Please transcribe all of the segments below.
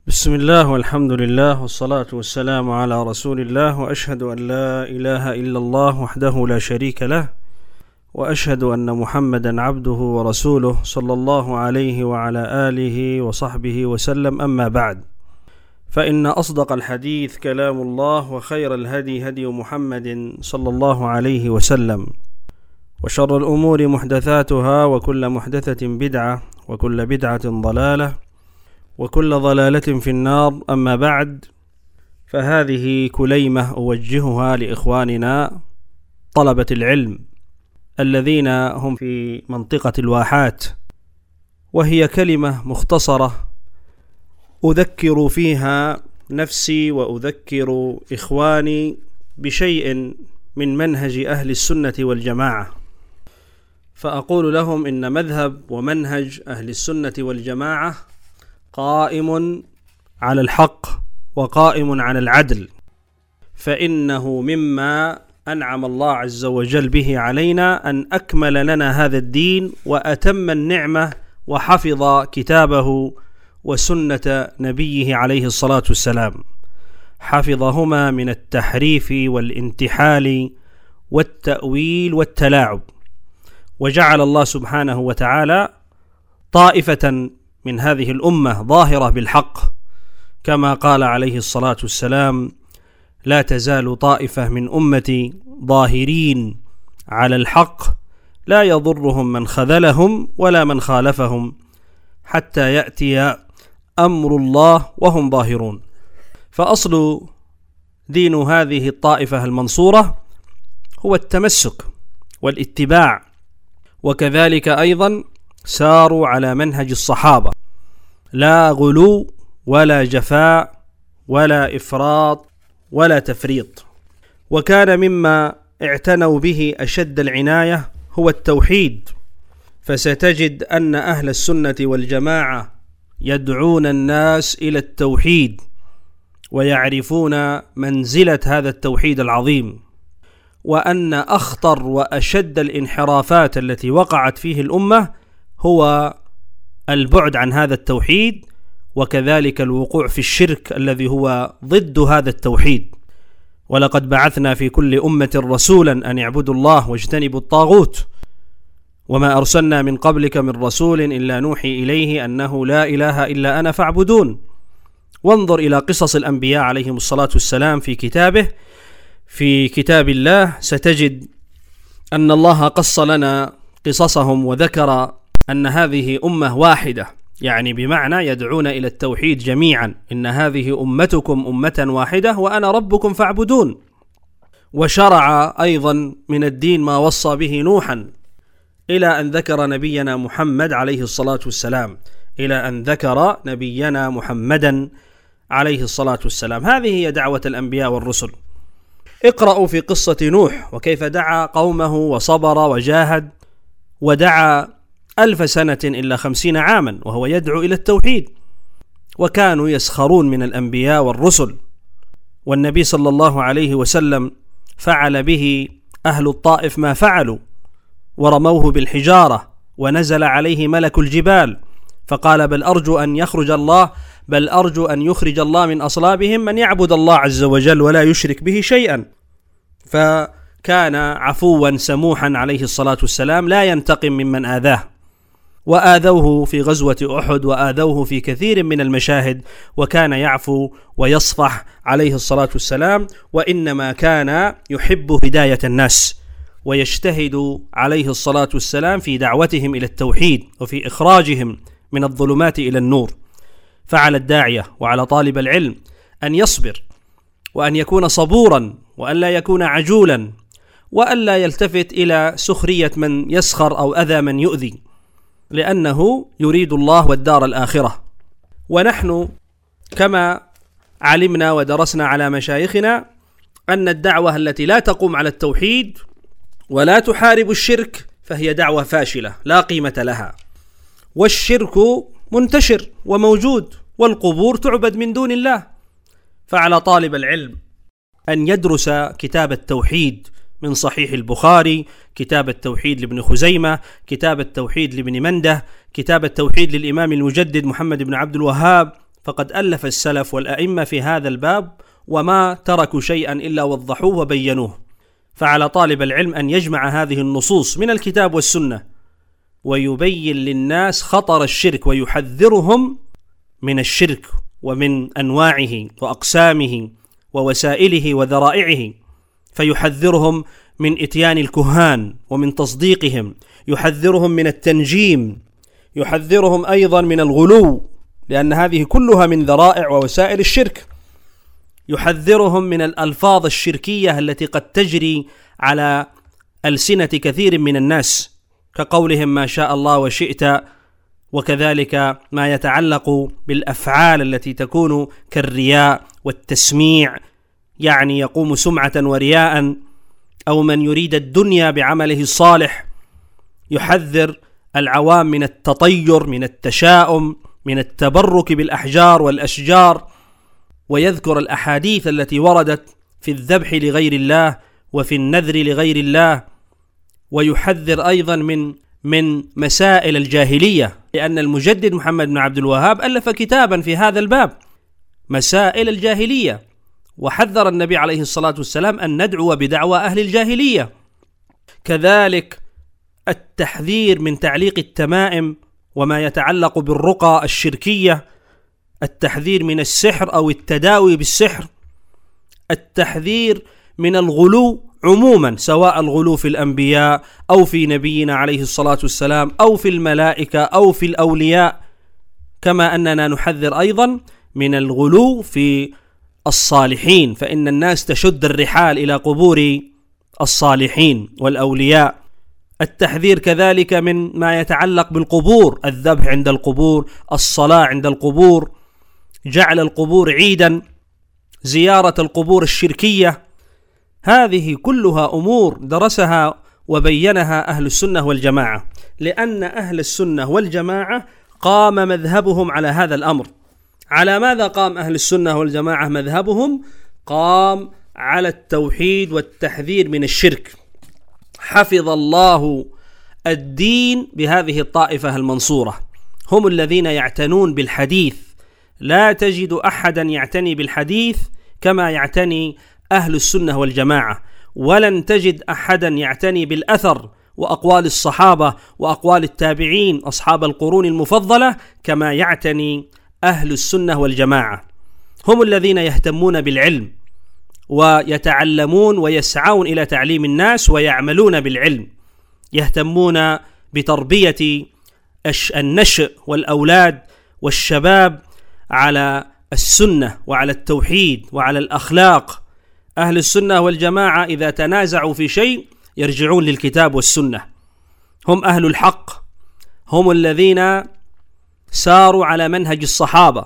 بسم الله والحمد لله والصلاة والسلام على رسول الله، وأشهد أن لا إله إلا الله وحده لا شريك له، وأشهد أن محمدا عبده ورسوله صلى الله عليه وعلى آله وصحبه وسلم. أما بعد، فإن أصدق الحديث كلام الله، وخير الهدي هدي محمد صلى الله عليه وسلم، وشر الأمور محدثاتها، وكل محدثة بدعة، وكل بدعة ضلالة، وكل ضلالة في النار. أما بعد، فهذه كليمة أوجهها لإخواننا طلبة العلم الذين هم في منطقة الواحات، وهي كلمة مختصرة أذكر فيها نفسي وأذكر إخواني بشيء من منهج أهل السنة والجماعة. فأقول لهم إن مذهب ومنهج أهل السنة والجماعة قائم على الحق وقائم على العدل، فإنه مما أنعم الله عز وجل به علينا أن أكمل لنا هذا الدين وأتم النعمة وحفظ كتابه وسنة نبيه عليه الصلاة والسلام، حفظهما من التحريف والانتحال والتأويل والتلاعب. وجعل الله سبحانه وتعالى طائفة من هذه الأمة ظاهرة بالحق، كما قال عليه الصلاة والسلام: لا تزال طائفة من أمتي ظاهرين على الحق لا يضرهم من خذلهم ولا من خالفهم حتى يأتي أمر الله وهم ظاهرون. فأصل دين هذه الطائفة المنصورة هو التمسك والاتباع، وكذلك أيضا ساروا على منهج الصحابة، لا غلو ولا جفاء ولا إفراط ولا تفريط. وكان مما اعتنوا به أشد العناية هو التوحيد، فستجد أن أهل السنة والجماعة يدعون الناس إلى التوحيد، ويعرفون منزلة هذا التوحيد العظيم، وأن أخطر وأشد الانحرافات التي وقعت فيه الأمة هو البعد عن هذا التوحيد، وكذلك الوقوع في الشرك الذي هو ضد هذا التوحيد. ولقد بعثنا في كل أمة رسولا أن اعبدوا الله واجتنبوا الطاغوت، وما أرسلنا من قبلك من رسول إلا نوحي إليه أنه لا إله إلا أنا فاعبدون. وانظر إلى قصص الأنبياء عليهم الصلاة والسلام في كتابه، في كتاب الله ستجد أن الله قص لنا قصصهم وذكر أن هذه أمة واحدة، يعني بمعنى يدعون إلى التوحيد جميعا: إن هذه أمتكم أمة واحدة وأنا ربكم فاعبدون. وشرع أيضا من الدين ما وصى به نوحا، إلى أن ذكر نبينا محمد عليه الصلاة والسلام، إلى أن ذكر نبينا محمدا عليه الصلاة والسلام. هذه هي دعوة الأنبياء والرسل. اقرأوا في قصة نوح وكيف دعا قومه وصبر وجاهد، ودعا 1000 سنة إلا 50 عاما وهو يدعو إلى التوحيد. وكانوا يسخرون من الأنبياء والرسل، والنبي صلى الله عليه وسلم فعل به أهل الطائف ما فعلوا، ورموه بالحجارة، ونزل عليه ملك الجبال فقال: بل أرجو أن يخرج الله من أصلابهم من يعبد الله عز وجل ولا يشرك به شيئا. فكان عفوا سموحا عليه الصلاة والسلام، لا ينتقم ممن آذاه. وآذوه في غزوة أحد، وآذوه في كثير من المشاهد، وكان يعفو ويصفح عليه الصلاة والسلام، وإنما كان يحب هداية الناس، ويجتهد عليه الصلاة والسلام في دعوتهم إلى التوحيد وفي إخراجهم من الظلمات إلى النور. فعلى الداعية وعلى طالب العلم أن يصبر، وأن يكون صبورا، وأن لا يكون عجولا، وأن لا يلتفت إلى سخرية من يسخر أو أذى من يؤذي، لأنه يريد الله والدار الآخرة. ونحن كما علمنا ودرسنا على مشايخنا أن الدعوة التي لا تقوم على التوحيد ولا تحارب الشرك فهي دعوة فاشلة لا قيمة لها. والشرك منتشر وموجود، والقبور تعبد من دون الله. فعلى طالب العلم أن يدرس كتاب التوحيد من صحيح البخاري، كتاب التوحيد لابن خزيمة، كتاب التوحيد لابن منده، كتاب التوحيد للإمام المجدد محمد بن عبد الوهاب، فقد ألف السلف والأئمة في هذا الباب وما تركوا شيئا إلا وضحوه وبينوه. فعلى طالب العلم أن يجمع هذه النصوص من الكتاب والسنة ويبين للناس خطر الشرك ويحذرهم من الشرك ومن أنواعه وأقسامه ووسائله وذرائعه، فيحذرهم من إتيان الكهان ومن تصديقهم، يحذرهم من التنجيم، يحذرهم أيضا من الغلو لأن هذه كلها من ذرائع ووسائل الشرك، يحذرهم من الألفاظ الشركية التي قد تجري على ألسنة كثير من الناس كقولهم ما شاء الله وشئت، وكذلك ما يتعلق بالأفعال التي تكون كالرياء والتسميع، يعني يقوم سمعة ورياء، أو من يريد الدنيا بعمله الصالح. يحذر العوام من التطير، من التشاؤم، من التبرك بالأحجار والأشجار، ويذكر الأحاديث التي وردت في الذبح لغير الله وفي النذر لغير الله. ويحذر أيضا من مسائل الجاهلية، لأن المجدد محمد بن عبد الوهاب ألف كتابا في هذا الباب مسائل الجاهلية، وحذر النبي عليه الصلاة والسلام أن ندعو بدعوى أهل الجاهلية. كذلك التحذير من تعليق التمائم وما يتعلق بالرقى الشركية، التحذير من السحر أو التداوي بالسحر، التحذير من الغلو عموما، سواء الغلو في الأنبياء أو في نبينا عليه الصلاة والسلام أو في الملائكة أو في الأولياء، كما أننا نحذر أيضا من الغلو في الصالحين، فإن الناس تشد الرحال إلى قبور الصالحين والأولياء. التحذير كذلك من ما يتعلق بالقبور، الذبح عند القبور، الصلاة عند القبور، جعل القبور عيدا، زيارة القبور الشركية. هذه كلها أمور درسها وبينها أهل السنة والجماعة، لأن أهل السنة والجماعة قام مذهبهم على هذا الأمر. على ماذا قام أهل السنة والجماعة مذهبهم؟ قام على التوحيد والتحذير من الشرك. حفظ الله الدين بهذه الطائفة المنصورة، هم الذين يعتنون بالحديث. لا تجد أحدا يعتني بالحديث كما يعتني أهل السنة والجماعة، ولن تجد أحدا يعتني بالأثر وأقوال الصحابة وأقوال التابعين أصحاب القرون المفضلة كما يعتني أهل السنة والجماعة. هم الذين يهتمون بالعلم ويتعلمون ويسعون إلى تعليم الناس ويعملون بالعلم، يهتمون بتربية النشء والأولاد والشباب على السنة وعلى التوحيد وعلى الأخلاق. أهل السنة والجماعة إذا تنازعوا في شيء يرجعون للكتاب والسنة، هم أهل الحق، هم الذين ساروا على منهج الصحابة.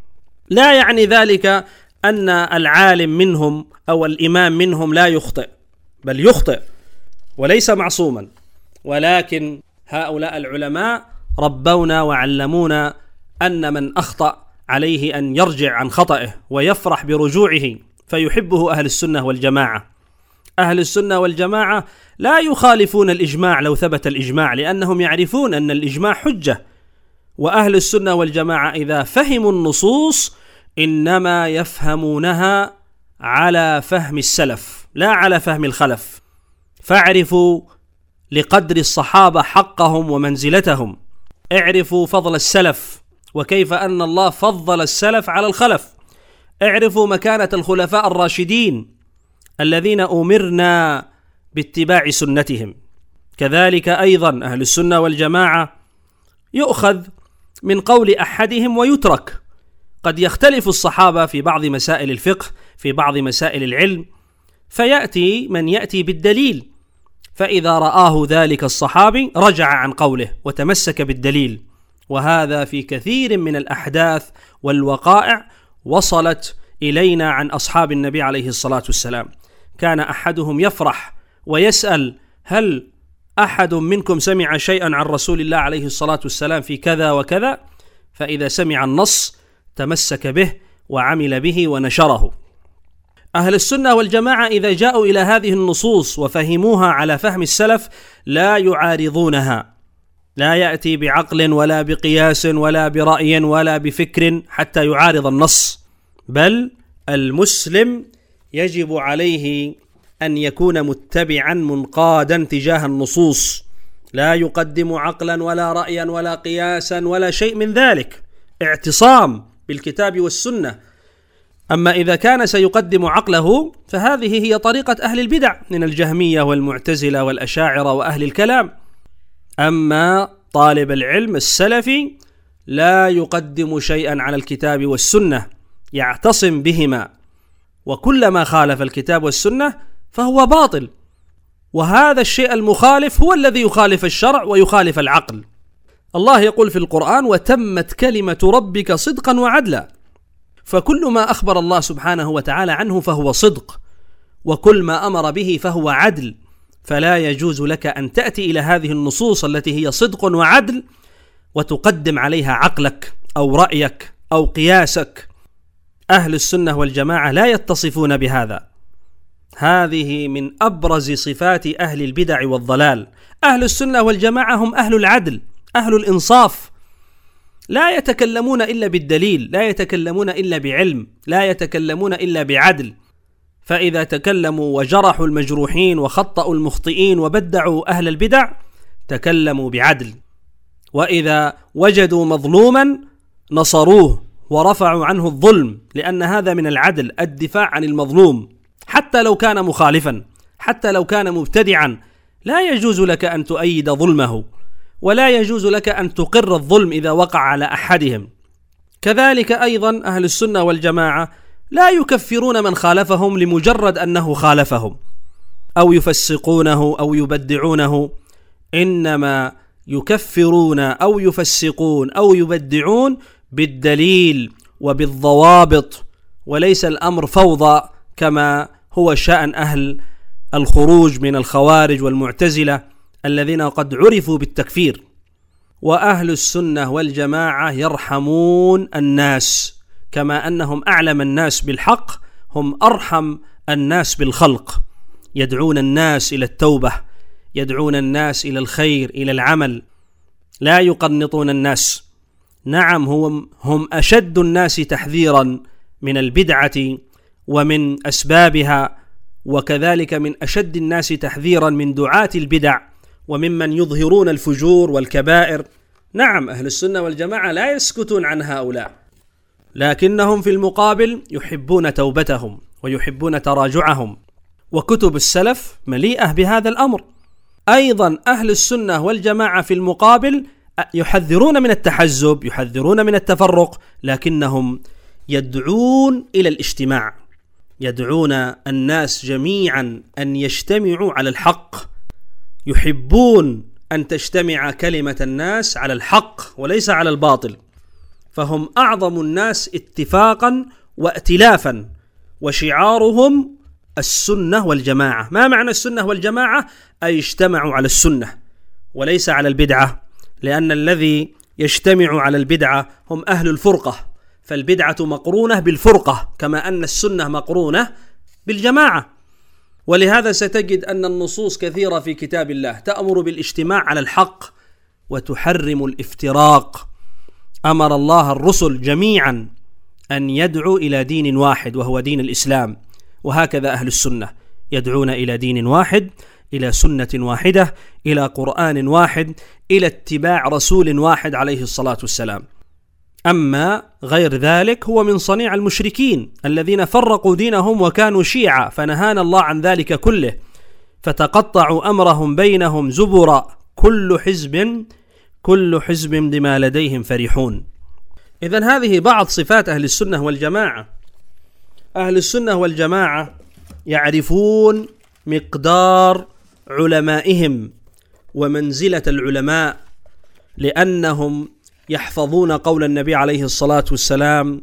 لا يعني ذلك أن العالم منهم أو الإمام منهم لا يخطئ، بل يخطئ وليس معصوما، ولكن هؤلاء العلماء ربونا وعلمونا أن من أخطأ عليه أن يرجع عن خطئه ويفرح برجوعه، فيحبه أهل السنة والجماعة. أهل السنة والجماعة لا يخالفون الإجماع لو ثبت الإجماع، لأنهم يعرفون أن الإجماع حجة. وأهل السنة والجماعة إذا فهموا النصوص إنما يفهمونها على فهم السلف لا على فهم الخلف. فاعرفوا لقدر الصحابة حقهم ومنزلتهم، اعرفوا فضل السلف وكيف أن الله فضل السلف على الخلف، اعرفوا مكانة الخلفاء الراشدين الذين أمرنا باتباع سنتهم. كذلك أيضا أهل السنة والجماعة يؤخذ من قول أحدهم ويترك. قد يختلف الصحابة في بعض مسائل الفقه، في بعض مسائل العلم، فيأتي من يأتي بالدليل، فإذا رآه ذلك الصحابي رجع عن قوله وتمسك بالدليل. وهذا في كثير من الأحداث والوقائع وصلت إلينا عن أصحاب النبي عليه الصلاة والسلام. كان أحدهم يفرح ويسأل: هل أحد منكم سمع شيئا عن رسول الله عليه الصلاة والسلام في كذا وكذا؟ فإذا سمع النص تمسك به وعمل به ونشره. أهل السنة والجماعة إذا جاءوا إلى هذه النصوص وفهموها على فهم السلف لا يعارضونها، لا يأتي بعقل ولا بقياس ولا برأي ولا بفكر حتى يعارض النص، بل المسلم يجب عليه أن يكون متبعا منقادا تجاه النصوص، لا يقدم عقلا ولا رأيا ولا قياسا ولا شيء من ذلك، اعتصام بالكتاب والسنة. أما إذا كان سيقدم عقله فهذه هي طريقة أهل البدع من الجهمية والمعتزلة والأشاعرة وأهل الكلام. أما طالب العلم السلفي لا يقدم شيئا على الكتاب والسنة، يعتصم بهما، وكل ما خالف الكتاب والسنة فهو باطل، وهذا الشيء المخالف هو الذي يخالف الشرع ويخالف العقل. الله يقول في القرآن: وتمت كلمة ربك صدقا وعدلا. فكل ما أخبر الله سبحانه وتعالى عنه فهو صدق، وكل ما أمر به فهو عدل، فلا يجوز لك أن تأتي إلى هذه النصوص التي هي صدق وعدل وتقدم عليها عقلك أو رأيك أو قياسك. أهل السنة والجماعة لا يتصفون بهذا، هذه من أبرز صفات أهل البدع والضلال. أهل السنة والجماعة هم أهل العدل، أهل الإنصاف، لا يتكلمون إلا بالدليل، لا يتكلمون إلا بعلم، لا يتكلمون إلا بعدل. فإذا تكلموا وجرحوا المجروحين وخطأوا المخطئين وبدعوا أهل البدع تكلموا بعدل، وإذا وجدوا مظلوما نصروه ورفعوا عنه الظلم، لأن هذا من العدل، الدفاع عن المظلوم حتى لو كان مخالفا، حتى لو كان مبتدعا، لا يجوز لك أن تؤيد ظلمه، ولا يجوز لك أن تقر الظلم إذا وقع على أحدهم. كذلك أيضا أهل السنة والجماعة لا يكفرون من خالفهم لمجرد أنه خالفهم أو يفسقونه أو يبدعونه، إنما يكفرون أو يفسقون أو يبدعون بالدليل وبالضوابط، وليس الأمر فوضى كما هو شأن أهل الخروج من الخوارج والمعتزلة الذين قد عرفوا بالتكفير. وأهل السنة والجماعة يرحمون الناس، كما أنهم أعلم الناس بالحق هم أرحم الناس بالخلق، يدعون الناس إلى التوبة، يدعون الناس إلى الخير، إلى العمل، لا يقنطون الناس. نعم هم أشد الناس تحذيرا من البدعة ومن أسبابها، وكذلك من أشد الناس تحذيرا من دعاة البدع وممن يظهرون الفجور والكبائر. نعم أهل السنة والجماعة لا يسكتون عن هؤلاء، لكنهم في المقابل يحبون توبتهم ويحبون تراجعهم، وكتب السلف مليئة بهذا الأمر. أيضا أهل السنة والجماعة في المقابل يحذرون من التحزب، يحذرون من التفرق، لكنهم يدعون إلى الاجتماع، يدعون الناس جميعا أن يجتمعوا على الحق، يحبون أن تجتمع كلمة الناس على الحق وليس على الباطل، فهم أعظم الناس اتفاقا وائتلافا، وشعارهم السنة والجماعة. ما معنى السنة والجماعة؟ أي اجتمعوا على السنة وليس على البدعة، لأن الذي يجتمع على البدعة هم أهل الفرقة، فالبدعة مقرونة بالفرقة كما أن السنة مقرونة بالجماعة. ولهذا ستجد أن النصوص كثيرة في كتاب الله تأمر بالاجتماع على الحق وتحرم الافتراق. أمر الله الرسل جميعا أن يدعوا إلى دين واحد وهو دين الإسلام، وهكذا أهل السنة يدعون إلى دين واحد، إلى سنة واحدة، إلى قرآن واحد، إلى اتباع رسول واحد عليه الصلاة والسلام. أما غير ذلك هو من صنيع المشركين الذين فرقوا دينهم وكانوا شيعا، فنهانا الله عن ذلك كله، فتقطعوا أمرهم بينهم زبرا، كل حزب بما لديهم فرحون. إذن هذه بعض صفات أهل السنة والجماعة. أهل السنة والجماعة يعرفون مقدار علمائهم ومنزلة العلماء، لأنهم يحفظون قول النبي عليه الصلاة والسلام: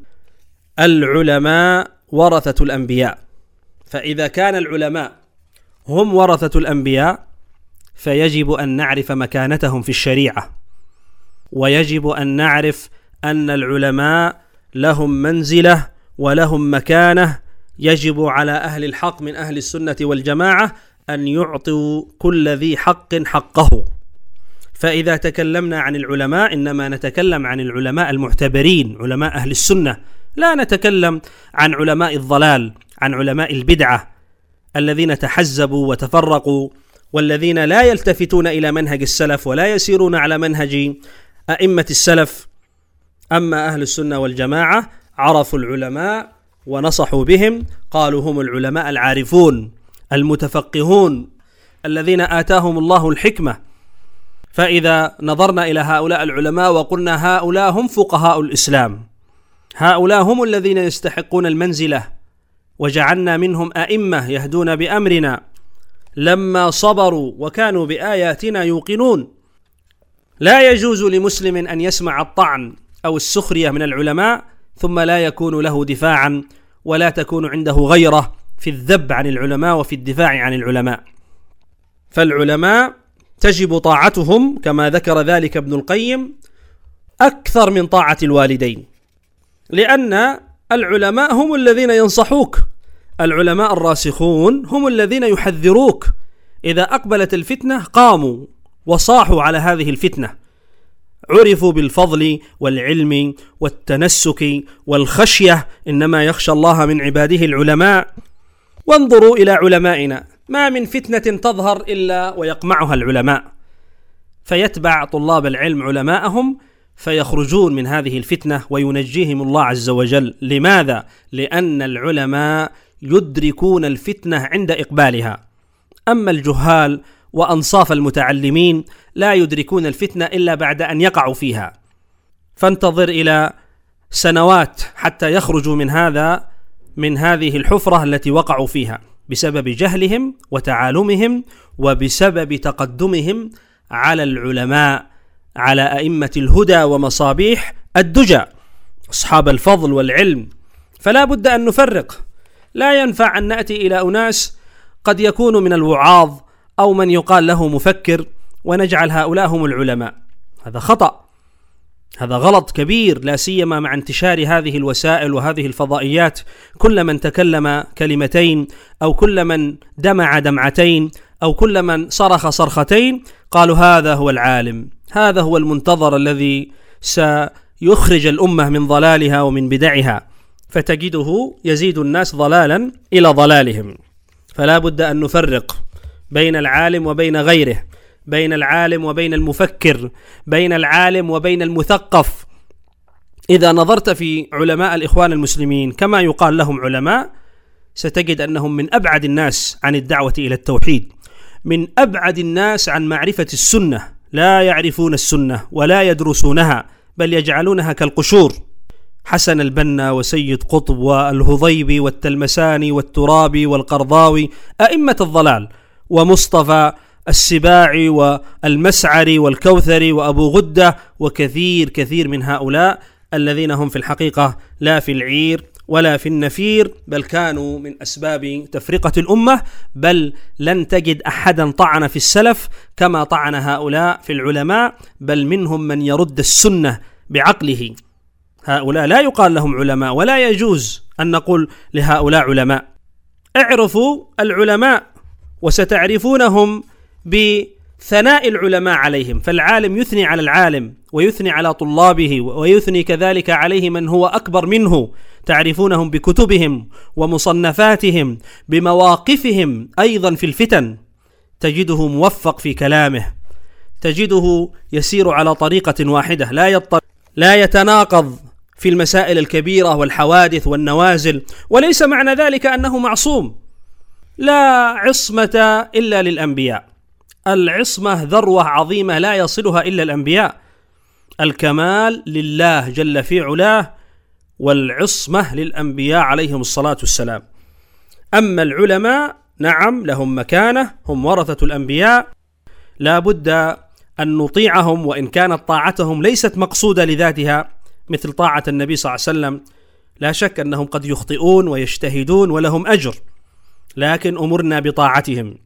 العلماء ورثة الأنبياء. فإذا كان العلماء هم ورثة الأنبياء فيجب أن نعرف مكانتهم في الشريعة، ويجب أن نعرف أن العلماء لهم منزلة ولهم مكانة. يجب على أهل الحق من أهل السنة والجماعة أن يعطوا كل ذي حق حقه، فإذا تكلمنا عن العلماء إنما نتكلم عن العلماء المعتبرين، علماء أهل السنة، لا نتكلم عن علماء الضلال، عن علماء البدعة الذين تحزبوا وتفرقوا، والذين لا يلتفتون إلى منهج السلف ولا يسيرون على منهج أئمة السلف. أما أهل السنة والجماعة عرفوا العلماء ونصحوا بهم، قالوا هم العلماء العارفون المتفقهون الذين آتاهم الله الحكمة. فإذا نظرنا إلى هؤلاء العلماء وقلنا هؤلاء هم فقهاء الإسلام، هؤلاء هم الذين يستحقون المنزلة، وجعلنا منهم أئمة يهدون بأمرنا لما صبروا وكانوا بآياتنا يوقنون. لا يجوز لمسلم أن يسمع الطعن أو السخرية من العلماء ثم لا يكون له دفاعا ولا تكون عنده غيرة في الذب عن العلماء وفي الدفاع عن العلماء. فالعلماء تجب طاعتهم كما ذكر ذلك ابن القيم أكثر من طاعة الوالدين، لأن العلماء هم الذين ينصحوك، العلماء الراسخون هم الذين يحذروك. إذا أقبلت الفتنة قاموا وصاحوا على هذه الفتنة، عرفوا بالفضل والعلم والتنسك والخشية، إنما يخشى الله من عباده العلماء. وانظروا إلى علمائنا، ما من فتنة تظهر إلا ويقمعها العلماء، فيتبع طلاب العلم علماءهم فيخرجون من هذه الفتنة وينجيهم الله عز وجل. لماذا؟ لأن العلماء يدركون الفتنة عند إقبالها، أما الجهال وأنصاف المتعلمين لا يدركون الفتنة إلا بعد أن يقعوا فيها. فانتظر إلى سنوات حتى يخرجوا من هذه الحفرة التي وقعوا فيها بسبب جهلهم وتعالمهم وبسبب تقدمهم على العلماء، على أئمة الهدى ومصابيح الدجى، أصحاب الفضل والعلم. فلا بد أن نفرق، لا ينفع أن نأتي إلى أناس قد يكون من الوعاظ أو من يقال له مفكر ونجعل هؤلاء هم العلماء. هذا خطأ، هذا غلط كبير، لا سيما مع انتشار هذه الوسائل وهذه الفضائيات. كل من تكلم كلمتين أو كل من دمع دمعتين أو كل من صرخ صرختين قالوا هذا هو العالم، هذا هو المنتظر الذي سيخرج الأمة من ضلالها ومن بدعها، فتجده يزيد الناس ضلالا إلى ضلالهم. فلا بد أن نفرق بين العالم وبين غيره، بين العالم وبين المفكر، بين العالم وبين المثقف. إذا نظرت في علماء الإخوان المسلمين كما يقال لهم علماء، ستجد أنهم من أبعد الناس عن الدعوة إلى التوحيد، من أبعد الناس عن معرفة السنة، لا يعرفون السنة ولا يدرسونها بل يجعلونها كالقشور. حسن البنا وسيد قطب والهضيبي والتلمساني والترابي والقرضاوي أئمة الضلال، ومصطفى السباعي والمسعري والكوثري وأبو غدة وكثير كثير من هؤلاء الذين هم في الحقيقة لا في العير ولا في النفير، بل كانوا من أسباب تفرقة الأمة. بل لن تجد أحدا طعن في السلف كما طعن هؤلاء في العلماء، بل منهم من يرد السنة بعقله. هؤلاء لا يقال لهم علماء، ولا يجوز أن نقول لهؤلاء علماء. اعرفوا العلماء وستعرفونهم بثناء العلماء عليهم، فالعالم يثني على العالم ويثني على طلابه ويثني كذلك عليه من هو أكبر منه. تعرفونهم بكتبهم ومصنفاتهم، بمواقفهم أيضا في الفتن. تجده موفق في كلامه، تجده يسير على طريقة واحدة، لا يتناقض في المسائل الكبيرة والحوادث والنوازل. وليس معنى ذلك أنه معصوم، لا عصمة إلا للأنبياء، العصمة ذروة عظيمة لا يصلها إلا الأنبياء، الكمال لله جل في علاه، والعصمة للأنبياء عليهم الصلاة والسلام. أما العلماء نعم لهم مكانة، هم ورثة الأنبياء، لا بد أن نطيعهم، وإن كانت طاعتهم ليست مقصودة لذاتها مثل طاعة النبي صلى الله عليه وسلم. لا شك أنهم قد يخطئون ويجتهدون ولهم أجر، لكن أمرنا بطاعتهم.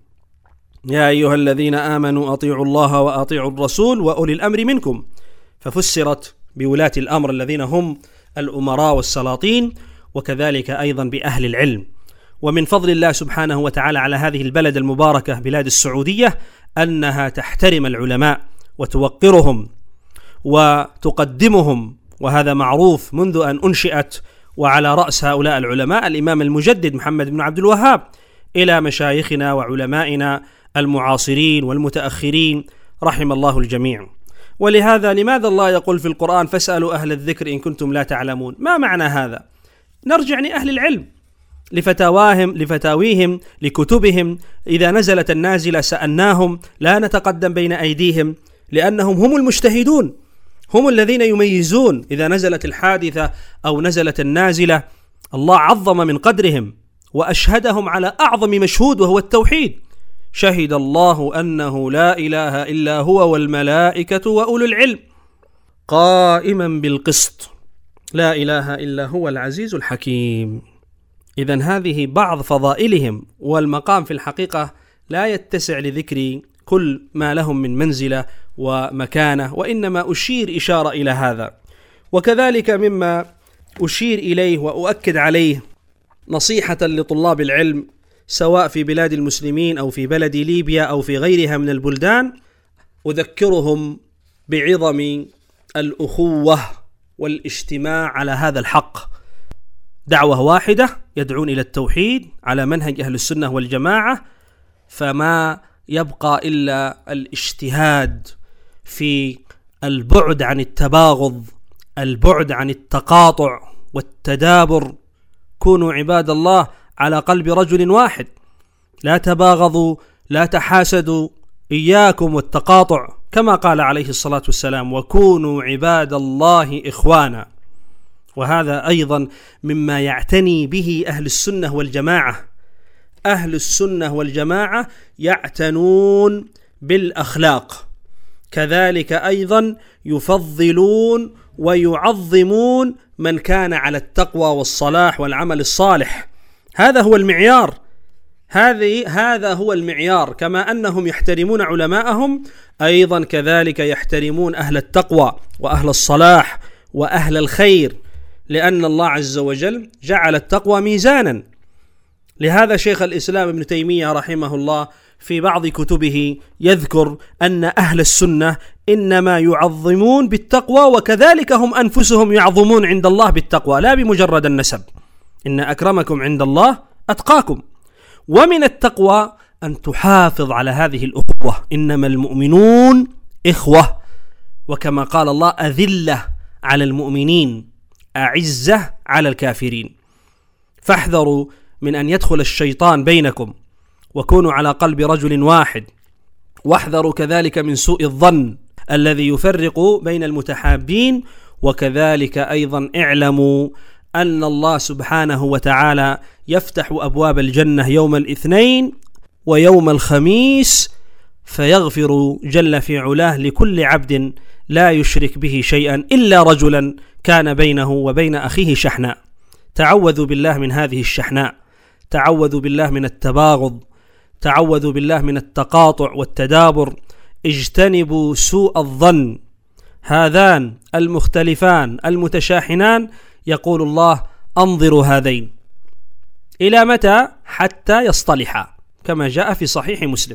يا أيها الذين آمنوا أطيعوا الله وأطيعوا الرسول وأولي الأمر منكم، ففسرت بولاة الأمر الذين هم الأمراء والسلاطين، وكذلك أيضا بأهل العلم. ومن فضل الله سبحانه وتعالى على هذه البلد المباركة بلاد السعودية أنها تحترم العلماء وتوقرهم وتقدمهم، وهذا معروف منذ أن أنشئت. وعلى رأس هؤلاء العلماء الإمام المجدد محمد بن عبد الوهاب، إلى مشايخنا وعلمائنا المعاصرين والمتأخرين رحم الله الجميع. ولهذا لماذا الله يقول في القرآن فاسألوا أهل الذكر إن كنتم لا تعلمون؟ ما معنى هذا؟ نرجع لأهل العلم، لفتاويهم، لكتبهم. إذا نزلت النازلة سألناهم، لا نتقدم بين أيديهم، لأنهم هم المجتهدون، هم الذين يميزون. إذا نزلت الحادثة أو نزلت النازلة الله عظم من قدرهم وأشهدهم على أعظم مشهود وهو التوحيد. شهد الله أنه لا إله إلا هو والملائكة وأولو العلم قائما بالقسط لا إله إلا هو العزيز الحكيم. إذن هذه بعض فضائلهم، والمقام في الحقيقة لا يتسع لذكر كل ما لهم من منزلة ومكانة، وإنما أشير إشارة إلى هذا. وكذلك مما أشير إليه وأؤكد عليه نصيحة لطلاب العلم سواء في بلاد المسلمين أو في بلد ليبيا أو في غيرها من البلدان، أذكرهم بعظم الأخوة والاجتماع على هذا الحق. دعوة واحدة يدعون إلى التوحيد على منهج أهل السنة والجماعة، فما يبقى إلا الاجتهاد في البعد عن التباغض، البعد عن التقاطع والتدابر. كونوا عباد الله على قلب رجل واحد، لا تباغضوا، لا تحاسدوا، إياكم والتقاطع، كما قال عليه الصلاة والسلام وكونوا عباد الله إخوانا. وهذا أيضا مما يعتني به أهل السنة والجماعة. أهل السنة والجماعة يعتنون بالأخلاق، كذلك أيضا يفضلون ويعظمون من كان على التقوى والصلاح والعمل الصالح. هذا هو المعيار، هذا هو المعيار. كما أنهم يحترمون علماءهم، أيضا كذلك يحترمون أهل التقوى وأهل الصلاح وأهل الخير، لأن الله عز وجل جعل التقوى ميزانا. لهذا شيخ الإسلام ابن تيمية رحمه الله في بعض كتبه يذكر أن أهل السنة إنما يعظمون بالتقوى، وكذلك هم أنفسهم يعظمون عند الله بالتقوى، لا بمجرد النسب. إن أكرمكم عند الله أتقاكم. ومن التقوى أن تحافظ على هذه الأخوة، إنما المؤمنون إخوة. وكما قال الله أذلة على المؤمنين أعزة على الكافرين. فاحذروا من أن يدخل الشيطان بينكم، وكونوا على قلب رجل واحد. واحذروا كذلك من سوء الظن الذي يفرق بين المتحابين. وكذلك أيضا اعلموا أن الله سبحانه وتعالى يفتح أبواب الجنة يوم الاثنين ويوم الخميس، فيغفر جل في علاه لكل عبد لا يشرك به شيئا إلا رجلا كان بينه وبين أخيه شحناء. تعوذوا بالله من هذه الشحناء، تعوذوا بالله من التباغض، تعوذوا بالله من التقاطع والتدابر. اجتنبوا سوء الظن. هذان المختلفان المتشاحنان يقول الله انظروا هذين إلى متى؟ حتى يصطلحا، كما جاء في صحيح مسلم.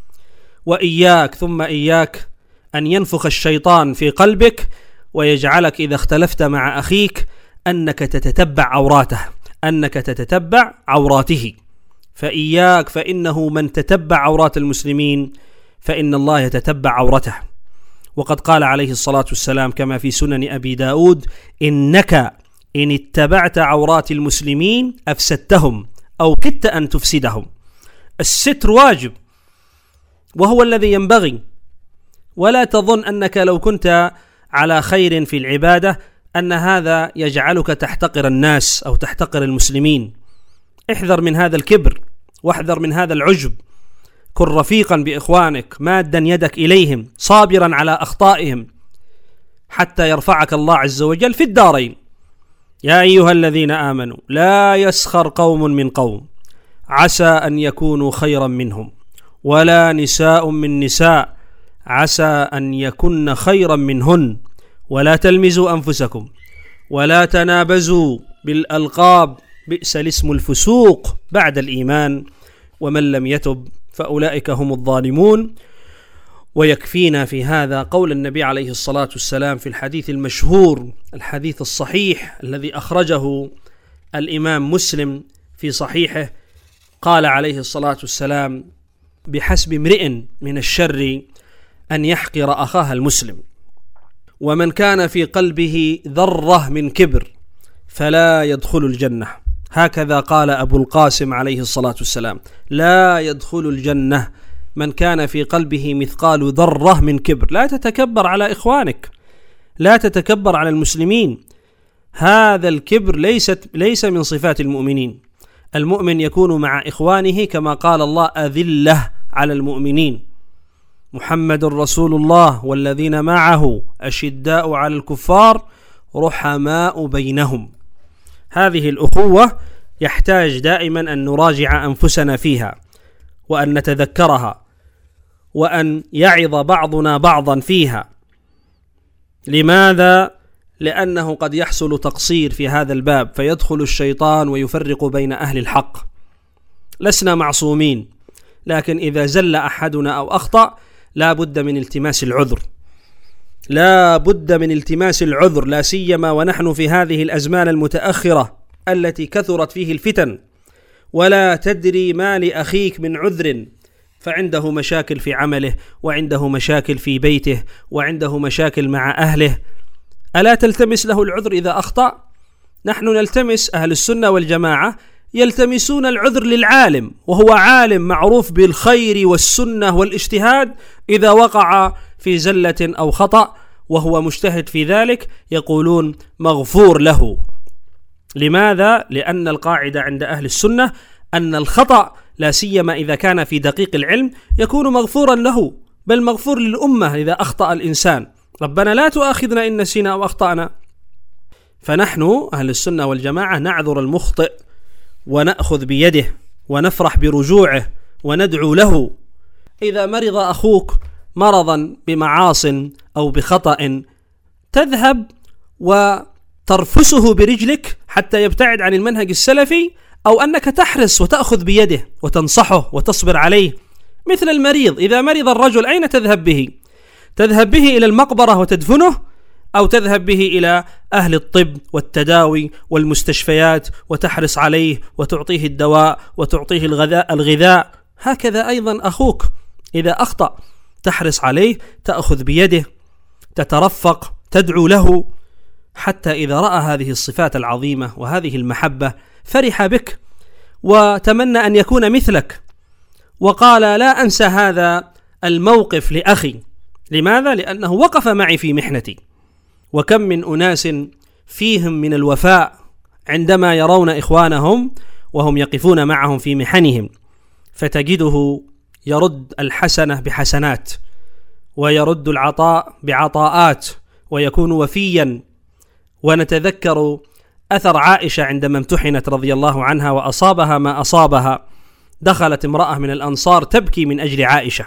وإياك ثم إياك أن ينفخ الشيطان في قلبك ويجعلك إذا اختلفت مع أخيك أنك تتتبع عوراته، أنك تتتبع عوراته. فإياك، فإنه من تتبع عورات المسلمين فإن الله يتتبع عورته. وقد قال عليه الصلاة والسلام كما في سنن أبي داود إنك إن اتبعت عورات المسلمين أفسدتهم أو كدت أن تفسدهم. الستر واجب وهو الذي ينبغي، ولا تظن أنك لو كنت على خير في العبادة أن هذا يجعلك تحتقر الناس أو تحتقر المسلمين. احذر من هذا الكبر واحذر من هذا العجب. كن رفيقا بإخوانك، مادا يدك إليهم، صابرا على أخطائهم حتى يرفعك الله عز وجل في الدارين. يا أيها الذين آمنوا لا يسخر قوم من قوم عسى أن يكونوا خيرا منهم ولا نساء من نساء عسى أن يكن خيرا منهن ولا تلمزوا أنفسكم ولا تنابزوا بالألقاب بئس الاسم الفسوق بعد الإيمان ومن لم يتب فأولئك هم الظالمون. ويكفينا في هذا قول النبي عليه الصلاة والسلام في الحديث المشهور، الحديث الصحيح الذي أخرجه الإمام مسلم في صحيحه، قال عليه الصلاة والسلام: بحسب امرئ من الشر أن يحقر أخاه المسلم، ومن كان في قلبه ذرة من كبر فلا يدخل الجنة. هكذا قال أبو القاسم عليه الصلاة والسلام: لا يدخل الجنة من كان في قلبه مثقال ذرة من كبر. لا تتكبر على إخوانك، لا تتكبر على المسلمين. هذا الكبر ليس من صفات المؤمنين. المؤمن يكون مع إخوانه كما قال الله: أذلة على المؤمنين، محمد رسول الله والذين معه أشداء على الكفار رحماء بينهم. هذه الأخوة يحتاج دائما أن نراجع أنفسنا فيها، وأن نتذكرها، وأن يعظ بعضنا بعضا فيها. لماذا؟ لأنه قد يحصل تقصير في هذا الباب، فيدخل الشيطان ويفرق بين أهل الحق. لسنا معصومين، لكن إذا زل أحدنا أو أخطأ لا بد من التماس العذر، لا بد من التماس العذر، لا سيما ونحن في هذه الأزمان المتأخرة التي كثرت فيه الفتن، ولا تدري ما لأخيك من عذر، فعنده مشاكل في عمله، وعنده مشاكل في بيته، وعنده مشاكل مع أهله. ألا تلتمس له العذر إذا أخطأ؟ نحن نلتمس، أهل السنة والجماعة يلتمسون العذر للعالم، وهو عالم معروف بالخير والسنة والاجتهاد، إذا وقع في زلة أو خطأ وهو مجتهد في ذلك يقولون مغفور له. لماذا؟ لأن القاعدة عند أهل السنة أن الخطأ لا سيما إذا كان في دقيق العلم يكون مغفورا له، بل مغفور للأمة إذا أخطأ الإنسان. ربنا لا تؤاخذنا إن نسينا أو أخطأنا. فنحن أهل السنة والجماعة نعذر المخطئ ونأخذ بيده ونفرح برجوعه وندعو له. إذا مرض أخوك مرضا بمعاص أو بخطأ تذهب وترفسه برجلك حتى يبتعد عن المنهج السلفي، أو أنك تحرص وتأخذ بيده وتنصحه وتصبر عليه. مثل المريض، إذا مرض الرجل أين تذهب به؟ تذهب به إلى المقبرة وتدفنه، أو تذهب به إلى أهل الطب والتداوي والمستشفيات وتحرص عليه وتعطيه الدواء وتعطيه الغذاء. هكذا أيضا أخوك إذا أخطأ تحرص عليه، تأخذ بيده، تترفق، تدعو له، حتى إذا رأى هذه الصفات العظيمة وهذه المحبة فرح بك وتمنى أن يكون مثلك، وقال لا أنسى هذا الموقف لأخي. لماذا؟ لأنه وقف معي في محنتي. وكم من أناس فيهم من الوفاء عندما يرون إخوانهم وهم يقفون معهم في محنهم، فتجده يرد الحسنة بحسنات، ويرد العطاء بعطاءات، ويكون وفيا. ونتذكر أثر عائشة عندما امتحنت رضي الله عنها وأصابها ما أصابها، دخلت امرأة من الأنصار تبكي من أجل عائشة،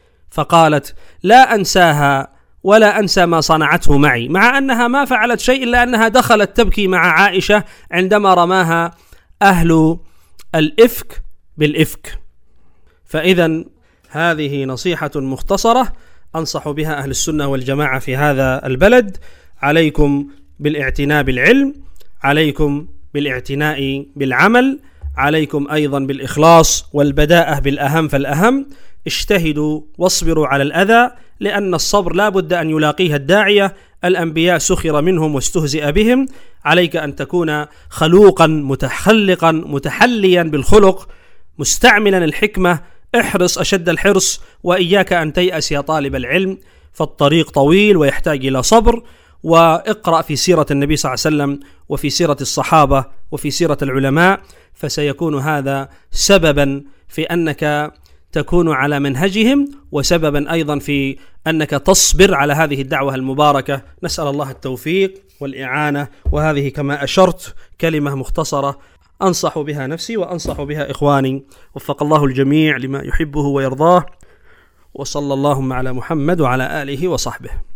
فقالت لا أنساها ولا أنسى ما صنعته معي، مع أنها ما فعلت شيء إلا أنها دخلت تبكي مع عائشة عندما رماها أهل الإفك بالإفك. فإذا هذه نصيحة مختصرة أنصح بها أهل السنة والجماعة في هذا البلد: عليكم بالاعتناء بالعلم، عليكم بالاعتناء بالعمل، عليكم أيضا بالإخلاص والبداءة بالأهم فالأهم. اجتهدوا واصبروا على الأذى، لأن الصبر لا بد أن يلاقيه الداعية. الأنبياء سخر منهم واستهزئ بهم. عليك أن تكون خلوقا متخلقا متحليا بالخلق مستعملا الحكمة. احرص أشد الحرص، وإياك أن تيأس يا طالب العلم، فالطريق طويل ويحتاج إلى صبر. واقرأ في سيرة النبي صلى الله عليه وسلم وفي سيرة الصحابة وفي سيرة العلماء، فسيكون هذا سببا في أنك تكون على منهجهم، وسببا أيضا في أنك تصبر على هذه الدعوة المباركة. نسأل الله التوفيق والإعانة. وهذه كما أشرت كلمة مختصرة أنصح بها نفسي وأنصح بها إخواني. وفق الله الجميع لما يحبه ويرضاه، وصلى اللهم على محمد وعلى آله وصحبه.